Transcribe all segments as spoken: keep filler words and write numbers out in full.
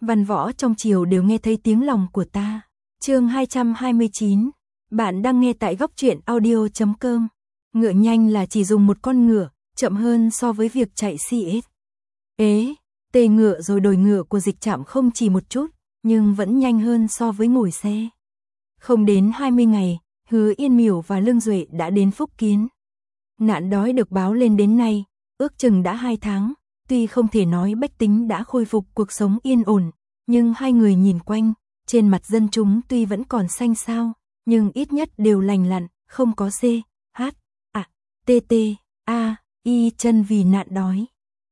văn võ trong triều đều nghe thấy tiếng lòng của ta. Chương hai trăm hai mươi chín. Bạn đang nghe tại góc truyện audio chấm com. Ngựa nhanh là chỉ dùng một con ngựa, chậm hơn so với việc chạy xê ét. Ế, tê ngựa rồi đổi ngựa của Dịch Trạm không chỉ một chút, nhưng vẫn nhanh hơn so với ngồi xe. Không đến hai mươi ngày, Hứa Yên Miểu và Lương Duệ đã đến Phúc Kiến. Nạn đói được báo lên đến nay, ước chừng đã hai tháng, tuy không thể nói bách tính đã khôi phục cuộc sống yên ổn, nhưng hai người nhìn quanh, trên mặt dân chúng tuy vẫn còn xanh xao, nhưng ít nhất đều lành lặn, không có C, H, A, T, T, A, Y chân vì nạn đói.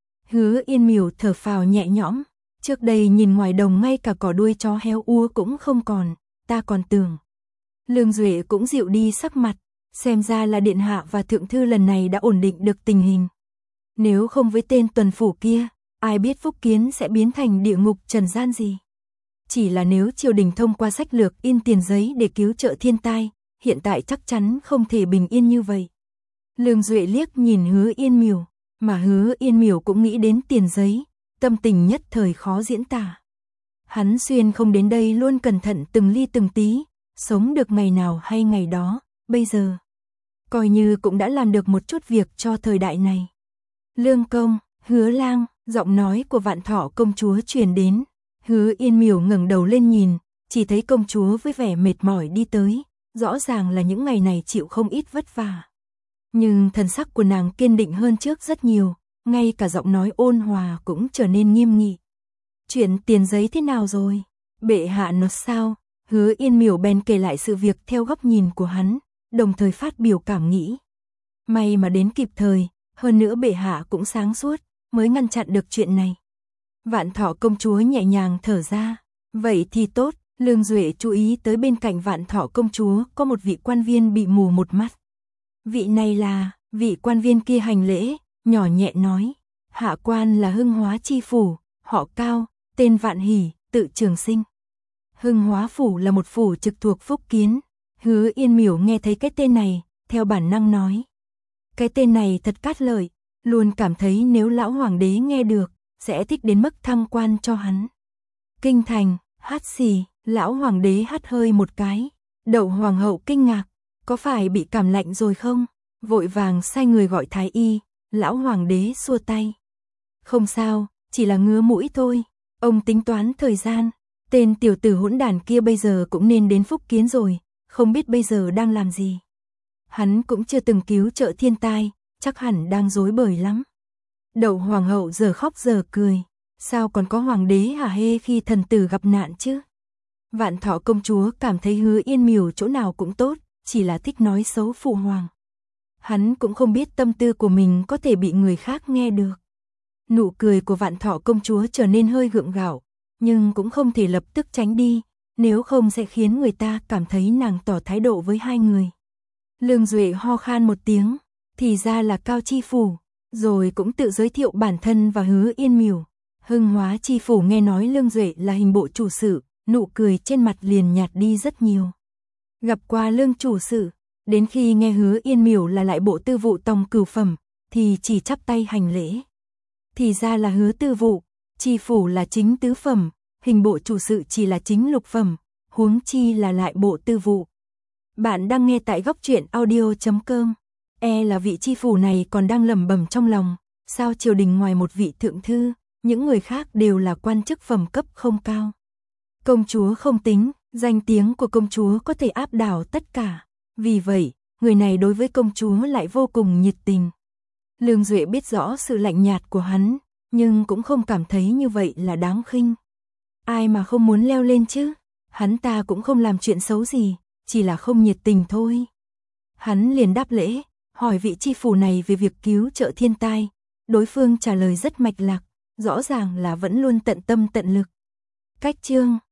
Hứa Yên Miểu thở phào nhẹ nhõm, trước đây nhìn ngoài đồng ngay cả cỏ đuôi chó heo úa cũng không còn, ta còn tưởng. Lương Duệ cũng dịu đi sắc mặt, xem ra là điện hạ và thượng thư lần này đã ổn định được tình hình. Nếu không với tên tuần phủ kia, ai biết Phúc Kiến sẽ biến thành địa ngục trần gian gì. Chỉ là nếu triều đình thông qua sách lược in tiền giấy để cứu trợ thiên tai, hiện tại chắc chắn không thể bình yên như vậy. Lương Duệ liếc nhìn Hứa Yên Miểu, mà Hứa Yên Miểu cũng nghĩ đến tiền giấy, tâm tình nhất thời khó diễn tả. Hắn xuyên không đến đây luôn cẩn thận từng ly từng tí, sống được ngày nào hay ngày đó, bây giờ coi như cũng đã làm được một chút việc cho thời đại này. Lương công, Hứa lang, giọng nói của Vạn Thọ công chúa truyền đến. Hứa Yên Miểu ngẩng đầu lên nhìn, chỉ thấy công chúa với vẻ mệt mỏi đi tới, rõ ràng là những ngày này chịu không ít vất vả. Nhưng thần sắc của nàng kiên định hơn trước rất nhiều, ngay cả giọng nói ôn hòa cũng trở nên nghiêm nghị. Chuyện tiền giấy thế nào rồi? Bệ hạ nói sao? Hứa Yên Miểu bèn kể lại sự việc theo góc nhìn của hắn, đồng thời phát biểu cảm nghĩ. May mà đến kịp thời, hơn nữa bệ hạ cũng sáng suốt, mới ngăn chặn được chuyện này. Vạn Thọ công chúa nhẹ nhàng thở ra. Vậy thì tốt. Lương Duệ chú ý tới bên cạnh Vạn Thọ công chúa có một vị quan viên bị mù một mắt. Vị này là, vị quan viên kia hành lễ, nhỏ nhẹ nói. Hạ quan là Hưng Hóa chi phủ, họ Cao, tên Vạn Hỷ, tự Trường Sinh. Hưng Hóa phủ là một phủ trực thuộc Phúc Kiến. Hứa Yên Miểu nghe thấy cái tên này, theo bản năng nói. Cái tên này thật cát lợi, luôn cảm thấy nếu lão hoàng đế nghe được, sẽ thích đến mức thăng quan cho hắn. Kinh thành, hát xì, lão hoàng đế hát hơi một cái. Đậu hoàng hậu kinh ngạc, có phải bị cảm lạnh rồi không? Vội vàng sai người gọi thái y, lão hoàng đế xua tay. Không sao, chỉ là ngứa mũi thôi. Ông tính toán thời gian, tên tiểu tử hỗn đản kia bây giờ cũng nên đến Phúc Kiến rồi, không biết bây giờ đang làm gì. Hắn cũng chưa từng cứu trợ thiên tai, chắc hẳn đang rối bời lắm. Đậu hoàng hậu giờ khóc giờ cười, sao còn có hoàng đế hả hê khi thần tử gặp nạn chứ? Vạn Thọ công chúa cảm thấy Hứa Yên Miểu chỗ nào cũng tốt, chỉ là thích nói xấu phụ hoàng. Hắn cũng không biết tâm tư của mình có thể bị người khác nghe được. Nụ cười của Vạn Thọ công chúa trở nên hơi gượng gạo, nhưng cũng không thể lập tức tránh đi, nếu không sẽ khiến người ta cảm thấy nàng tỏ thái độ với hai người. Lương Duệ ho khan một tiếng, thì ra là Cao chi phủ, rồi cũng tự giới thiệu bản thân và Hứa Yên Miểu. Hưng Hóa chi phủ nghe nói Lương Duệ là hình bộ chủ sự, nụ cười trên mặt liền nhạt đi rất nhiều. Gặp qua Lương chủ sự, đến khi nghe Hứa Yên Miểu là lại bộ tư vụ tòng cửu phẩm, thì chỉ chắp tay hành lễ. Thì ra là Hứa tư vụ, chi phủ là chính tứ phẩm, hình bộ chủ sự chỉ là chính lục phẩm, huống chi là lại bộ tư vụ. Bạn đang nghe tại góc truyện audio chấm com. E là vị chi phủ này còn đang lẩm bẩm trong lòng, sao triều đình ngoài một vị thượng thư, những người khác đều là quan chức phẩm cấp không cao. Công chúa không tính, danh tiếng của công chúa có thể áp đảo tất cả, vì vậy, người này đối với công chúa lại vô cùng nhiệt tình. Lương Duệ biết rõ sự lạnh nhạt của hắn, nhưng cũng không cảm thấy như vậy là đáng khinh. Ai mà không muốn leo lên chứ, hắn ta cũng không làm chuyện xấu gì, chỉ là không nhiệt tình thôi. Hắn liền đáp lễ, hỏi vị chi phủ này về việc cứu trợ thiên tai, đối phương trả lời rất mạch lạc, rõ ràng là vẫn luôn tận tâm tận lực. Cách chương